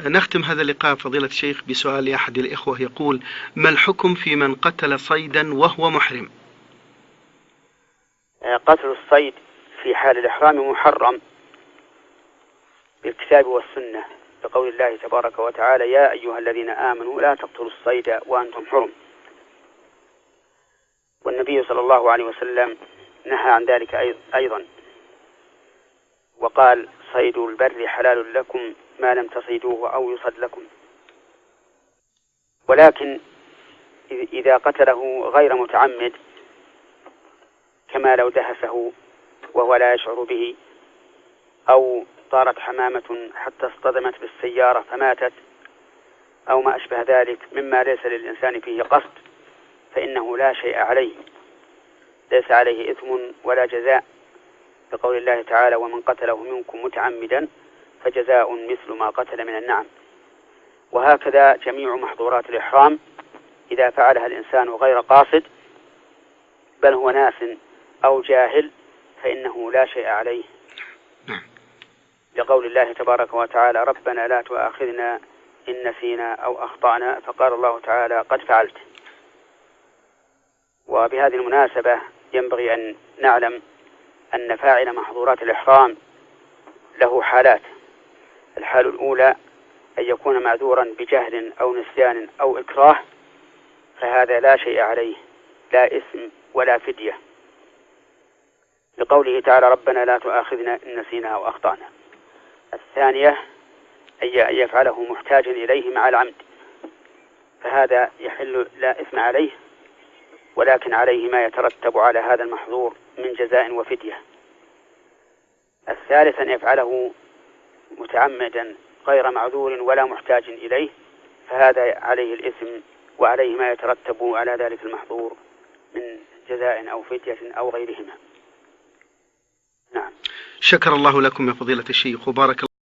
نختم هذا اللقاء فضيلة الشيخ بسؤال أحد الإخوة يقول: ما الحكم في من قتل صيدا وهو محرم؟ قتل الصيد في حال الإحرام محرم بالكتاب والسنة، بقول الله تبارك وتعالى: يا أيها الذين آمنوا لا تقتلوا الصيد وأنتم حرم. والنبي صلى الله عليه وسلم نهى عن ذلك أيضا، وقال: صيد البر حلال لكم ما لم تصيدوه أو يصد لكم. ولكن إذا قتله غير متعمد، كما لو دهسه وهو لا يشعر به، أو طارت حمامة حتى اصطدمت بالسيارة فماتت، أو ما أشبه ذلك مما ليس للإنسان فيه قصد، فإنه لا شيء عليه، ليس عليه إثم ولا جزاء، بقول الله تعالى: ومن قتله منكم متعمدا فجزاء مثل ما قتل من النعم. وهكذا جميع محظورات الإحرام إذا فعلها الإنسان غير قاصد، بل هو ناس أو جاهل، فإنه لا شيء عليه، لقول الله تبارك وتعالى: ربنا لا تؤاخذنا إن نسينا أو أخطأنا، فقال الله تعالى: قد فعلت. وبهذه المناسبة ينبغي أن نعلم أن فاعل محظورات الإحرام له حالات. الحال الأولى أن يكون معذورا بجهل أو نسيان أو إكراه، فهذا لا شيء عليه، لا إثم ولا فدية، لقوله تعالى: ربنا لا تؤاخذنا إن نسينا أو أخطأنا. الثانية أن يفعله محتاجا إليه مع العمد، فهذا يحل لا إثم عليه، ولكن عليه ما يترتب على هذا المحظور من جزاء وفدية. الثالث أن يفعله متعمدا غير معذور ولا محتاج إليه، فهذا عليه الإثم وعليه ما يترتب على ذلك المحظور من جزاء أو فدية أو غيرهما. نعم. شكر الله لكم يا فضيلة الشيخ وبارك